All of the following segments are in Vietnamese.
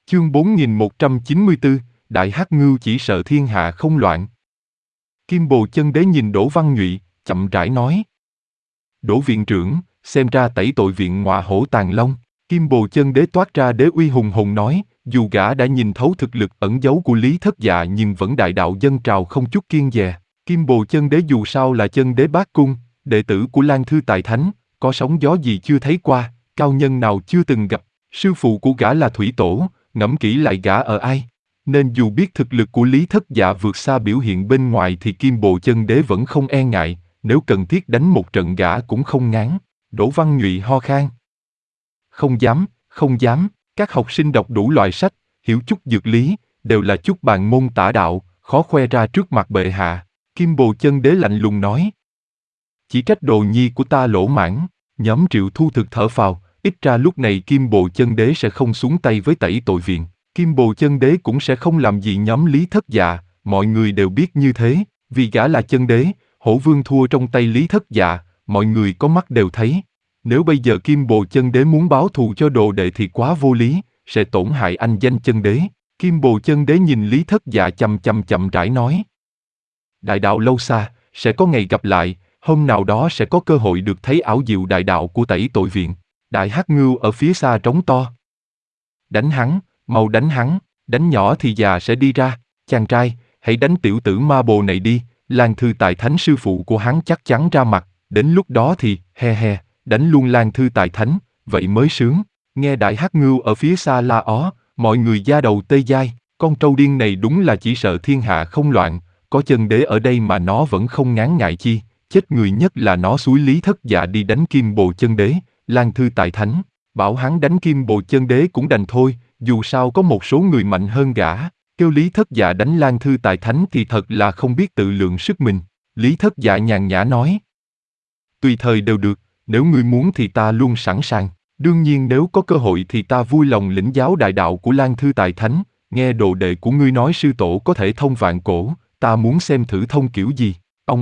Chương 4194, Đại Hắc Ngưu chỉ sợ thiên hạ không loạn. Kim Bồ Chân Đế nhìn Đỗ Văn Nhụy, chậm rãi nói. Đỗ viện trưởng, xem ra tẩy tội viện ngọa hổ tàng long. Kim Bồ Chân Đế toát ra đế uy hùng hồn nói, dù gã đã nhìn thấu thực lực ẩn giấu của Lý Thất Dạ nhưng vẫn đại đạo dân trào không chút kiêng dè. Kim Bồ Chân Đế dù sao là chân đế bát cung, đệ tử của Lan Thư Tài Thánh, có sóng gió gì chưa thấy qua, cao nhân nào chưa từng gặp, sư phụ của gã là Thủy Tổ, ngẫm kỹ lại gã ở ai. Nên dù biết thực lực của Lý Thất Dạ vượt xa biểu hiện bên ngoài thì Kim Bồ Chân Đế vẫn không e ngại, nếu cần thiết đánh một trận gã cũng không ngán. Đỗ Văn Nhụy ho khan. Không dám, không dám, các học sinh đọc đủ loại sách, hiểu chút dược lý, đều là chút bàn môn tả đạo, khó khoe ra trước mặt bệ hạ. Kim Bồ Chân Đế lạnh lùng nói. Chỉ trách đồ nhi của ta lỗ mãn. Nhóm Triệu Thu thực thở phào, ít ra lúc này Kim Bồ Chân Đế sẽ không xuống tay với tẩy tội viện. Kim Bồ Chân Đế cũng sẽ không làm gì nhóm Lý Thất Dạ, mọi người đều biết như thế, vì gã là chân đế, Hổ Vương thua trong tay Lý Thất Dạ, mọi người có mắt đều thấy. Nếu bây giờ Kim Bồ Chân Đế muốn báo thù cho đồ đệ thì quá vô lý, sẽ tổn hại anh danh chân đế. Kim Bồ Chân Đế nhìn Lý Thất Dạ chậm rãi nói. Đại đạo lâu xa, sẽ có ngày gặp lại, hôm nào đó sẽ có cơ hội được thấy ảo diệu đại đạo của tẩy tội viện. Đại Hắc Ngưu ở phía xa trống to. Đánh hắn, mau đánh hắn, đánh nhỏ thì già sẽ đi ra, chàng trai, hãy đánh tiểu tử ma bồ này đi, Lan Thư Tài Thánh sư phụ của hắn chắc chắn ra mặt, đến lúc đó thì, đánh luôn Lan Thư Tài Thánh, vậy mới sướng. Nghe Đại Hắc Ngưu ở phía xa la ó, mọi người da đầu tê dai, con trâu điên này đúng là chỉ sợ thiên hạ không loạn, có chân đế ở đây mà nó vẫn không ngán ngại chi, chết người nhất là nó xúi Lý Thất Dạ đi đánh Kim Bồ Chân Đế, Lan Thư Tài Thánh, bảo hắn đánh Kim Bồ Chân Đế cũng đành thôi, dù sao có một số người mạnh hơn gã, kêu Lý Thất Dạ đánh Lan Thư Tài Thánh thì thật là không biết tự lượng sức mình. Lý Thất Dạ nhàn nhã nói. Tùy thời đều được, nếu ngươi muốn thì ta luôn sẵn sàng, đương nhiên nếu có cơ hội thì ta vui lòng lĩnh giáo đại đạo của Lan Thư Tài Thánh, nghe đồ đệ của ngươi nói sư tổ có thể thông vạn cổ, ta muốn xem thử thông kiểu gì.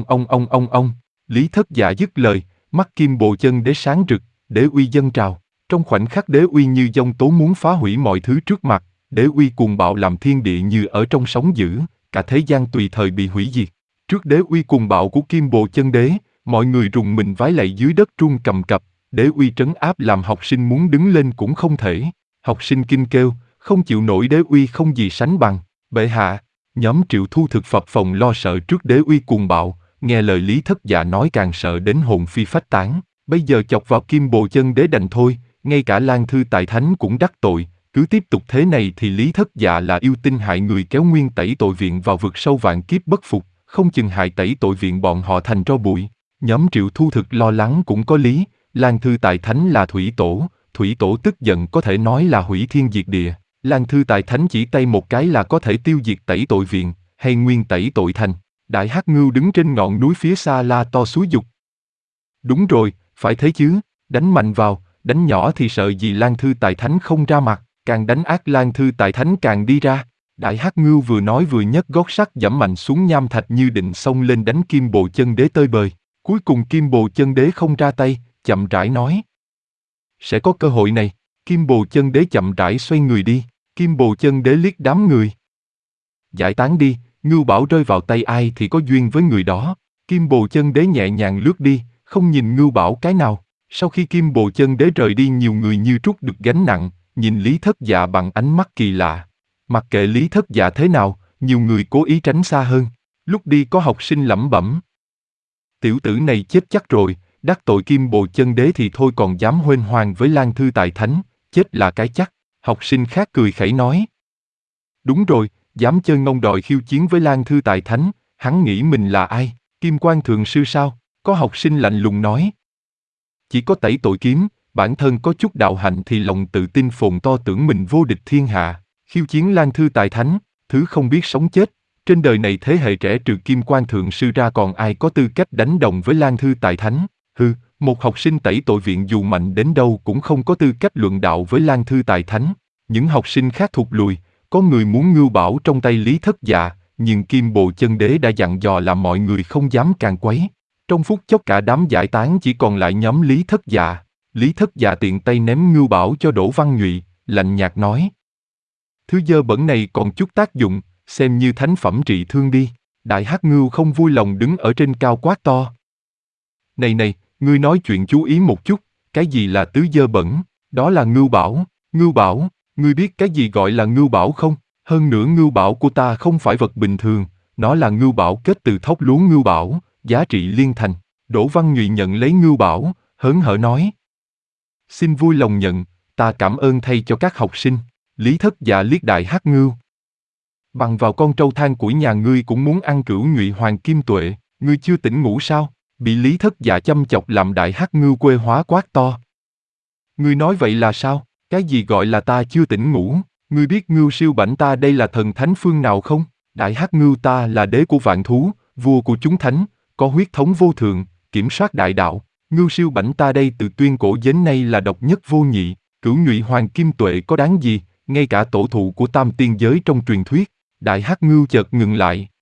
Ông. Lý Thất Dạ dứt lời, mắt Kim Bồ Chân Đế sáng rực, đế uy dâng trào. Trong khoảnh khắc đế uy như giông tố muốn phá hủy mọi thứ trước mặt, đế uy cuồng bạo làm thiên địa như ở trong sóng dữ, cả thế gian tùy thời bị hủy diệt. Trước đế uy cuồng bạo của Kim Bồ Chân Đế, mọi người rùng mình vái lạy dưới đất run cầm cập, đế uy trấn áp làm học sinh muốn đứng lên cũng không thể. Học sinh kinh kêu, không chịu nổi đế uy không gì sánh bằng. Bệ hạ, nhóm Triệu Thu thực phập phồng lo sợ trước đế uy cuồng bạo, nghe lời Lý Thất Dạ nói càng sợ đến hồn phi phách tán. Bây giờ chọc vào Kim Bồ Chân Đế đành thôi, ngay cả Lan Thư Tài Thánh cũng đắc tội, cứ tiếp tục thế này thì Lý Thất Dạ là yêu tinh hại người kéo nguyên tẩy tội viện vào vực sâu vạn kiếp bất phục, không chừng hại tẩy tội viện bọn họ thành tro bụi. Nhóm Triệu Thu thực lo lắng cũng có lý, Lan Thư Tài Thánh là Thủy Tổ tức giận có thể nói là hủy thiên diệt địa. Lan Thư Tài Thánh chỉ tay một cái là có thể tiêu diệt tẩy tội viện, hay nguyên tẩy tội thành. Đại Hắc Ngưu đứng trên ngọn núi phía xa la to xúi giục. Đúng rồi, phải thế chứ, đánh mạnh vào, đánh nhỏ thì sợ gì Lan Thư Tài Thánh không ra mặt, càng đánh ác Lan Thư Tài Thánh càng đi ra. Đại Hắc Ngưu vừa nói vừa nhấc gót sắt giẫm mạnh xuống nham thạch như định xông lên đánh Kim Bồ Chân Đế tơi bời. Cuối cùng Kim Bồ Chân Đế không ra tay, chậm rãi nói. Sẽ có cơ hội này. Kim Bồ Chân Đế chậm rãi xoay người đi, Kim Bồ Chân Đế liếc đám người. Giải tán đi, Ngưu Bảo rơi vào tay ai thì có duyên với người đó. Kim Bồ Chân Đế nhẹ nhàng lướt đi, không nhìn Ngưu Bảo cái nào. Sau khi Kim Bồ Chân Đế rời đi nhiều người như trút được gánh nặng, nhìn Lý Thất Dạ bằng ánh mắt kỳ lạ. Mặc kệ Lý Thất Dạ thế nào, nhiều người cố ý tránh xa hơn. Lúc đi có học sinh lẩm bẩm. Tiểu tử này chết chắc rồi, đắc tội Kim Bồ Chân Đế thì thôi còn dám huênh hoang với Lan Thư Tài Thánh, chết là cái chắc. Học sinh khác cười khẩy nói. Đúng rồi, dám chơi ngông đòi khiêu chiến với Lan Thư Tài Thánh, hắn nghĩ mình là ai, Kim Quan Thượng Sư sao? Có học sinh lạnh lùng nói. Chỉ có tẩy tội kiếm, bản thân có chút đạo hạnh thì lòng tự tin phồn to tưởng mình vô địch thiên hạ, khiêu chiến Lan Thư Tài Thánh, thứ không biết sống chết. Trên đời này thế hệ trẻ trừ Kim Quan Thượng Sư ra còn ai có tư cách đánh đồng với Lan Thư Tài Thánh? Một học sinh tẩy tội viện dù mạnh đến đâu cũng không có tư cách luận đạo với Lan Thư Tài Thánh. Những học sinh khác thụt lùi, có người muốn Ngưu Bảo trong tay Lý Thất Dạ, nhưng Kim Bồ Chân Đế đã dặn dò làm mọi người không dám càn quấy. Trong phút chốc cả đám giải tán chỉ còn lại nhóm Lý Thất Dạ. Lý Thất Dạ tiện tay ném Ngưu Bảo cho Đỗ Văn Nhụy, lạnh nhạt nói. Thứ dơ bẩn này còn chút tác dụng, xem như thánh phẩm trị thương đi. Đại hắc ngưu không vui lòng đứng ở trên cao quát to. Này này, ngươi nói chuyện chú ý một chút, cái gì là tứ dơ bẩn? Đó là ngưu bảo, ngươi biết cái gì gọi là ngưu bảo không? Hơn nữa ngưu bảo của ta không phải vật bình thường, nó là ngưu bảo kết từ thóc lúa ngưu bảo, giá trị liên thành. Đỗ Văn Nhụy nhận lấy ngưu bảo, hớn hở nói. Xin vui lòng nhận, ta cảm ơn thay cho các học sinh. Lý Thất Dạ liếc Đại hắc ngưu. Bằng vào con trâu than củi nhà ngươi cũng muốn ăn Cửu Nhụy Hoàng Kim Tuệ, ngươi chưa tỉnh ngủ sao? Bị Lý Thất Dạ chăm chọc làm Đại hắc ngưu quê hóa quát to. Ngươi nói vậy là sao? Cái gì gọi là ta chưa tỉnh ngủ? Ngươi biết ngưu siêu bảnh ta đây là thần thánh phương nào không? Đại hắc ngưu ta là đế của vạn thú, vua của chúng thánh, có huyết thống vô thượng, kiểm soát đại đạo. Ngưu siêu bảnh ta đây từ tuyên cổ đến nay là độc nhất vô nhị, Cửu Nhụy Hoàng Kim Tuệ có đáng gì, ngay cả tổ thụ của tam tiên giới trong truyền thuyết. Đại hắc ngưu chợt ngừng lại,